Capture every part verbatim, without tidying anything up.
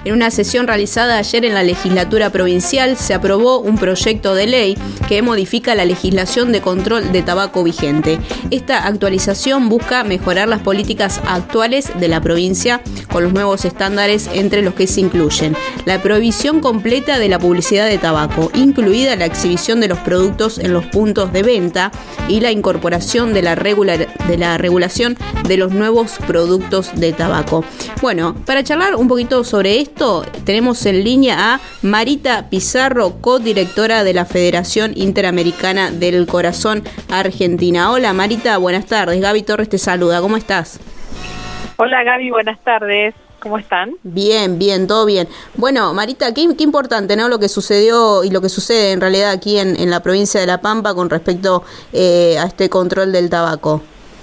En una sesión realizada ayer en la legislatura provincial se aprobó un proyecto de ley que modifica la legislación de control de tabaco vigente. Esta actualización busca mejorar las políticas actuales de la provincia con los nuevos estándares, entre los que se incluyen la prohibición completa de la publicidad de tabaco, incluida la exhibición de los productos en los puntos de venta, y la incorporación de la, regular, de la regulación de los nuevos productos de tabaco. Bueno, para charlar un poquito sobre esto, tenemos en línea a Marita Pizarro, codirectora de la Federación Interamericana del Corazón Argentina. Hola Marita, buenas tardes. Gaby Torres te saluda, ¿cómo estás? Hola Gaby, buenas tardes. ¿Cómo están? Bien, bien, todo bien. Bueno, Marita, qué, qué importante, ¿no? Lo que sucedió y lo que sucede en realidad aquí en, en la provincia de La Pampa con respecto eh, a este control del tabaco.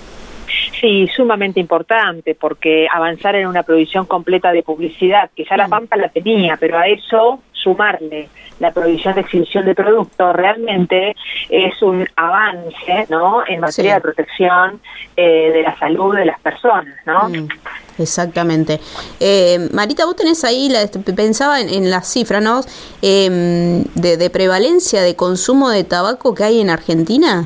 Sí, sumamente importante, porque avanzar en una prohibición completa de publicidad, que ya La Pampa la tenía, pero a eso sumarle la prohibición de exhibición de productos, realmente es un avance, ¿no?, en materia sí. de protección eh, de la salud de las personas, ¿no? Mm. Exactamente. Eh, Marita, vos tenés ahí, la, pensaba en, en las cifras, ¿no?, eh, de, de prevalencia de consumo de tabaco que hay en Argentina.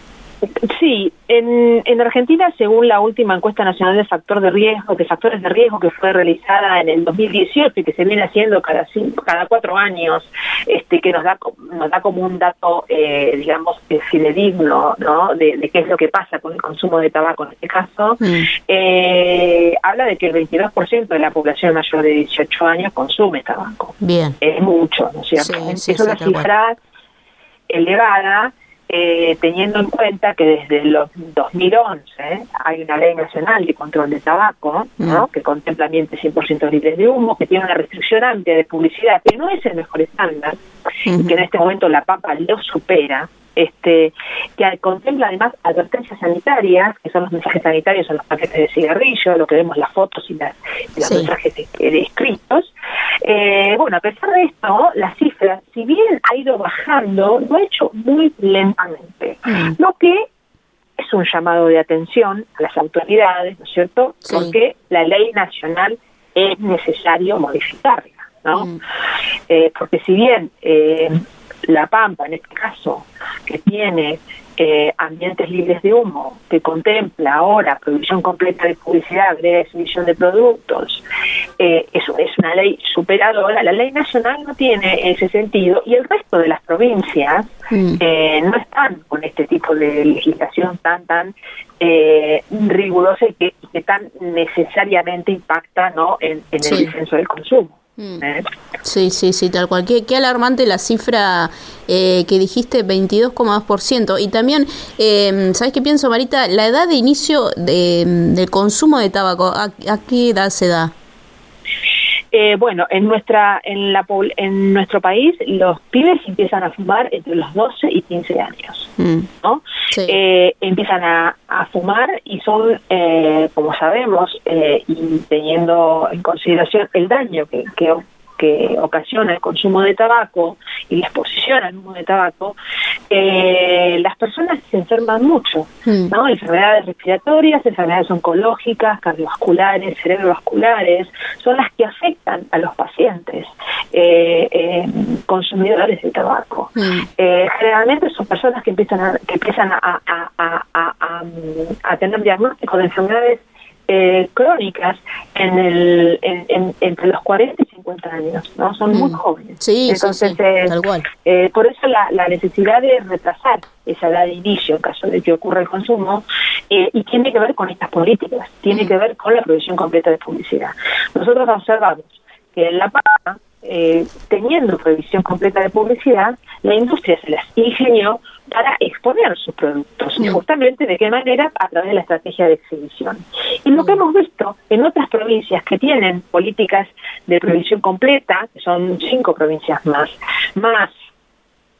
Sí, en, en Argentina, según la última encuesta nacional de factor de riesgo, de factores de riesgo que fue realizada en el dos mil dieciocho y que se viene haciendo cada cinco, cada cuatro años, este, que nos da nos da como un dato, eh, digamos, fidedigno, ¿no?, de, de qué es lo que pasa con el consumo de tabaco en este caso, mm. eh, habla de que el veintidós por ciento de la población mayor de dieciocho años consume tabaco. Bien. Es mucho, ¿no es cierto? Sí, sí, es una sí, cifra elevada. Eh, teniendo en cuenta que desde el dos mil once hay una ley nacional de control de tabaco, ¿no?, mm. que contempla ambientes cien por ciento libres de humo, que tiene una restricción amplia de publicidad, que no es el mejor estándar, mm-hmm. y que en este momento la Pampa lo supera, este, que contempla además advertencias sanitarias, que son los mensajes sanitarios en los paquetes de cigarrillo, lo que vemos las fotos y, las, y los sí. mensajes de, de escritos. Eh, bueno, a pesar de esto, la cifra, si bien ha ido bajando, lo ha hecho muy lentamente, mm. lo que es un llamado de atención a las autoridades, ¿no es cierto?, sí. porque la ley nacional es necesario modificarla, ¿no? Mm. Eh, porque si bien eh, La Pampa, en este caso, que tiene eh, ambientes libres de humo, que contempla ahora prohibición completa de publicidad, de exhibición de productos, eh, eso es una ley superadora, la ley nacional no tiene ese sentido, y el resto de las provincias mm. eh, no están con este tipo de legislación tan, tan eh, rigurosa y que, que tan necesariamente impacta, ¿no?, en, en sí. el descenso del consumo. Mm. ¿Eh? Sí, sí, sí, tal cual. Qué, qué alarmante la cifra eh, que dijiste, veintidós coma dos por ciento. Y también, eh, ¿sabes qué pienso, Marita? La edad de inicio de, del consumo de tabaco, ¿a, a qué edad se da? Eh, bueno, en nuestra en la en nuestro país los pibes empiezan a fumar entre los doce y quince años, mm. ¿no? Sí. Eh, empiezan a, a fumar y son, eh, como sabemos, eh, y teniendo en consideración el daño que, que que ocasiona el consumo de tabaco y la exposición al humo de tabaco, eh, las personas se enferman mucho, mm. ¿no? Enfermedades respiratorias, enfermedades oncológicas, cardiovasculares, cerebrovasculares, son las que afectan a los pacientes eh, eh, consumidores de tabaco. Mm. Eh, generalmente son personas que empiezan a, que empiezan a, a, a, a, a, a tener diagnóstico de enfermedades Eh, crónicas en el en, en, entre los cuarenta y cincuenta años, ¿no? Son mm. muy jóvenes. Sí, entonces sí, sí, eh, tal cual. Eh, por eso la, la necesidad de retrasar esa edad de inicio en caso de que ocurra el consumo, eh, y tiene que ver con estas políticas, tiene mm. que ver con la prohibición completa de publicidad. Nosotros observamos que en La Pampa, eh, teniendo prohibición completa de publicidad, la industria se las ingenió para exponer sus productos, y justamente de qué manera, a través de la estrategia de exhibición. Y lo que hemos visto en otras provincias que tienen políticas de prohibición completa, que son cinco provincias más, más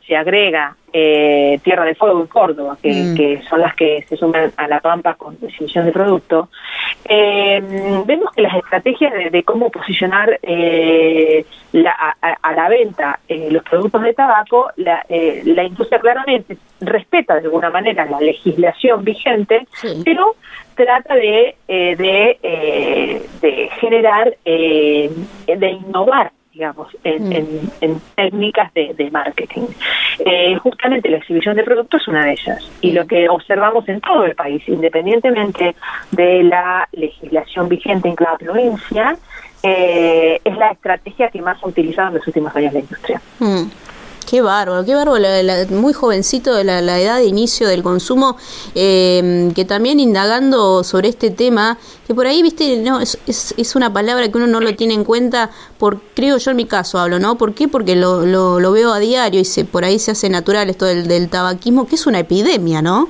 se agrega eh, Tierra del Fuego y Córdoba, que, mm. que son las que se suman a La Pampa con definición de producto, eh, vemos que las estrategias de, de cómo posicionar eh, la, a, a la venta eh, los productos de tabaco, la, eh, la industria claramente respeta de alguna manera la legislación vigente, sí. pero trata de, eh, de, eh, de generar, eh, de innovar, digamos, en, mm. en, en técnicas de, de marketing. Eh, justamente la exhibición de productos es una de ellas. Y lo que observamos en todo el país, independientemente de la legislación vigente en cada provincia, eh, es la estrategia que más ha utilizado en los últimos años la industria. Mm. Qué bárbaro, qué bárbaro, la, la, muy jovencito de la, la edad de inicio del consumo, eh, que también indagando sobre este tema, que por ahí, viste, no es, es, es una palabra que uno no lo tiene en cuenta, por creo yo en mi caso hablo, ¿no? ¿Por qué? Porque lo, lo, lo veo a diario y se por ahí se hace natural esto del, del tabaquismo, que es una epidemia, ¿no?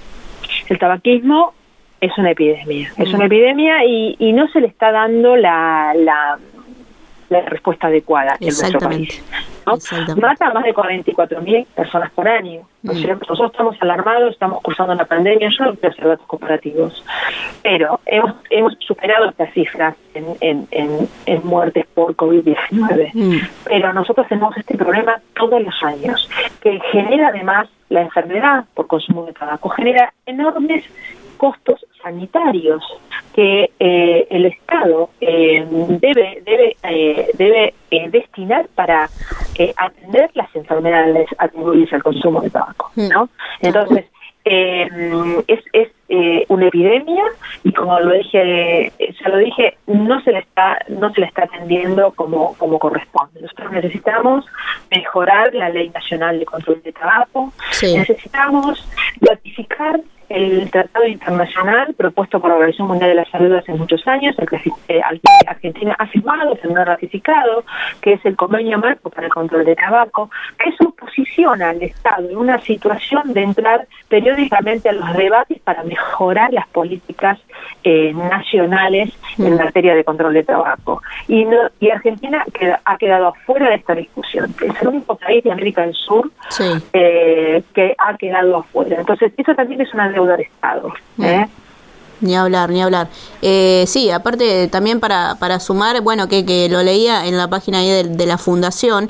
El tabaquismo es una epidemia, mm. es una epidemia y, y no se le está dando la... la la respuesta adecuada en nuestro país, ¿no? Mata a más de cuarenta y cuatro mil personas por año, ¿no es cierto? Nosotros estamos alarmados, estamos cursando una pandemia, yo no quiero hacer datos comparativos, pero hemos hemos superado estas cifras en, en, en, en muertes por COVID diecinueve, mm. pero nosotros tenemos este problema todos los años, que genera además la enfermedad por consumo de tabaco, genera enormes costos sanitarios que eh, el Estado eh, debe debe eh, debe eh, destinar para eh, atender las enfermedades atribuidas al consumo de tabaco, ¿no? Entonces eh, es es eh, una epidemia y como lo dije ya lo dije no se le está no se le está atendiendo como como corresponde. Nosotros necesitamos mejorar la Ley Nacional de Control de Tabaco, sí. necesitamos ratificar el tratado internacional propuesto por la Organización Mundial de la Salud hace muchos años, el que eh, Argentina ha firmado, pero no ha ratificado, que es el Convenio Marco para el Control de Tabaco, que eso posiciona al Estado en una situación de entrar periódicamente a los debates para mejorar las políticas eh, nacionales mm. en materia de control de tabaco. Y, no, y Argentina queda, ha quedado afuera de esta discusión. Es el único país de América del Sur sí. eh, que ha quedado afuera. Entonces, eso también es una deuda del Estado, ¿eh? Ni hablar, ni hablar. Eh, sí, aparte también para para sumar, bueno, que, que lo leía en la página ahí de, de la Fundación,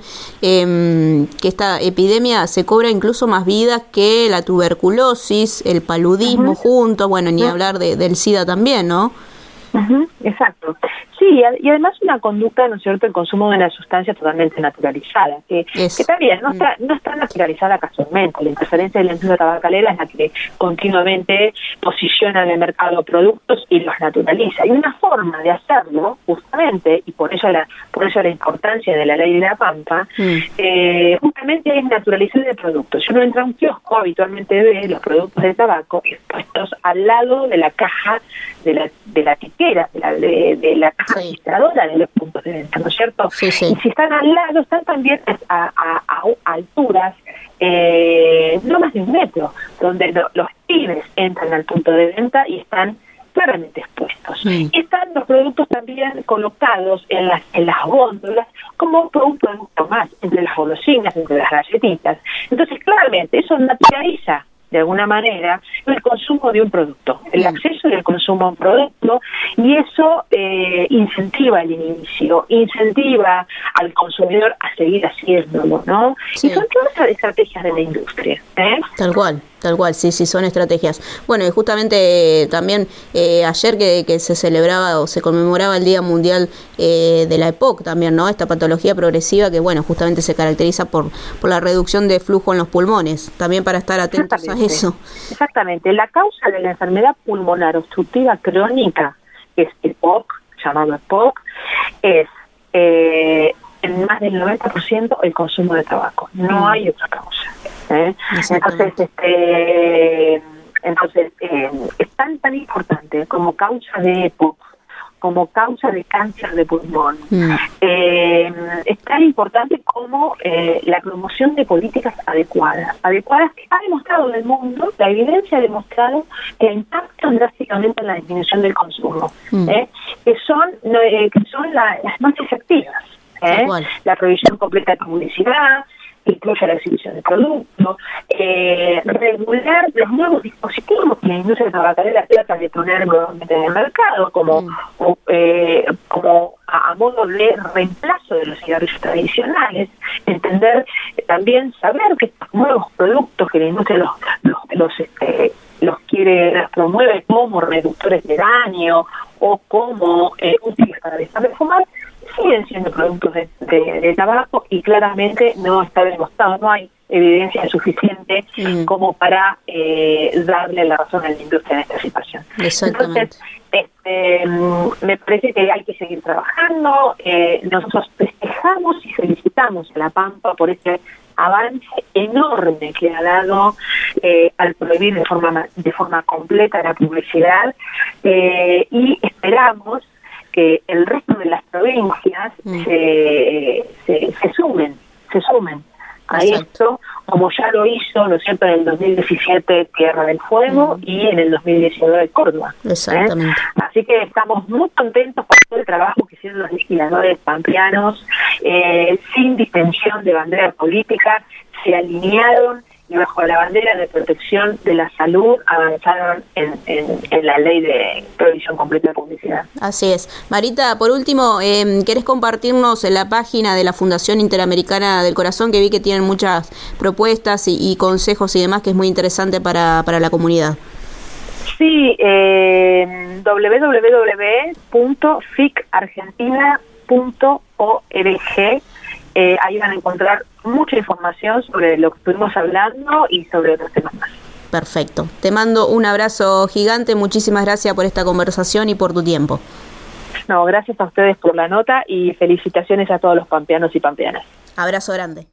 eh, que esta epidemia se cobra incluso más vidas que la tuberculosis, el paludismo uh-huh. juntos, bueno, ni uh-huh. hablar de, del SIDA también, ¿no? Uh-huh. Exacto. Sí, y además una conducta, ¿no es cierto?, el consumo de una sustancia totalmente naturalizada, que, que también no está no está naturalizada casualmente. La interferencia de la industria tabacalera es la que continuamente posiciona en el mercado productos y los naturaliza. Y una forma de hacerlo, justamente, y por eso la por eso la importancia de la ley de la Pampa, mm. eh, justamente es naturalizar el producto. Si uno entra a un kiosco, habitualmente ve los productos de tabaco expuestos al lado de la caja, de la de la tiquera, de la, de, de la caja sí. registradora de los puntos de venta, ¿no es cierto? Sí, sí. Y si están al lado, están también a, a, a, a alturas eh, no más de un metro, donde lo, los pibes entran al punto de venta y están claramente expuestos. Sí. Y están los productos también colocados en las en las góndolas como un producto más, entre las golosinas, entre las galletitas. Entonces, claramente, eso naturaliza de alguna manera el consumo de un producto, el acceso y el consumo a un producto, y eso eh, incentiva el inicio, incentiva al consumidor a seguir haciéndolo, ¿no? Sí. Y son todas estrategias de la industria, ¿eh? Tal cual. Tal cual, sí, sí, son estrategias. Bueno, y justamente eh, también eh, ayer que, que se celebraba o se conmemoraba el Día Mundial eh, de la E P O C también, ¿no? Esta patología progresiva que, bueno, justamente se caracteriza por por la reducción de flujo en los pulmones, también para estar atentos a eso. Exactamente. La causa de la enfermedad pulmonar obstructiva crónica, que es E P O C, llamado E P O C, es eh, en más del noventa por ciento el consumo de tabaco. No hay otra causa. ¿eh? Entonces, este, entonces eh, es tan tan importante como causa de E P O C, como causa de cáncer de pulmón. Mm. Eh, es tan importante como eh, la promoción de políticas adecuadas, adecuadas que ha demostrado en el mundo, la evidencia ha demostrado que impactan drásticamente en la disminución del consumo, mm. ¿eh? que son, eh, que son la, las más efectivas. ¿eh? La prohibición completa de publicidad, incluye la exhibición de productos, eh, regular los nuevos dispositivos que la industria tabacalera trata de poner nuevamente en el mercado, como, mm. o, eh, como a, a modo de reemplazo de los cigarrillos tradicionales, entender eh, también saber que estos nuevos productos que la industria los, los, los este, los quiere, los promueve como reductores de daño o como eh, útiles para dejar de fumar, siguen siendo productos de, de, de tabaco y claramente no está demostrado, no hay evidencia suficiente mm. como para eh, darle la razón a la industria en esta situación. Entonces, este, me parece que hay que seguir trabajando. Eh, nosotros festejamos y felicitamos a La Pampa por este avance enorme que ha dado eh, al prohibir de forma de forma completa la publicidad eh, y esperamos que el resto de las provincias mm. se, se, se sumen, se sumen a Exacto. esto, como ya lo hizo, ¿no es cierto?, en el dos mil diecisiete Tierra del Fuego mm. y en el dos mil diecinueve Córdoba. Exactamente. ¿eh? Así que estamos muy contentos por todo el trabajo que hicieron los legisladores pampeanos, eh, sin distensión de bandera política, se alinearon y bajo la bandera de protección de la salud avanzaron en, en, en la ley de prohibición completa de publicidad. Así es. Marita, por último, eh, ¿querés compartirnos la página de la Fundación Interamericana del Corazón, que vi que tienen muchas propuestas y, y consejos y demás, que es muy interesante para, para la comunidad? Sí, eh, doble u doble u doble u punto fic argentina punto org. Eh, ahí van a encontrar mucha información sobre lo que estuvimos hablando y sobre otros temas más. Perfecto. Te mando un abrazo gigante. Muchísimas gracias por esta conversación y por tu tiempo. No, gracias a ustedes por la nota y felicitaciones a todos los pampeanos y pampeanas. Abrazo grande.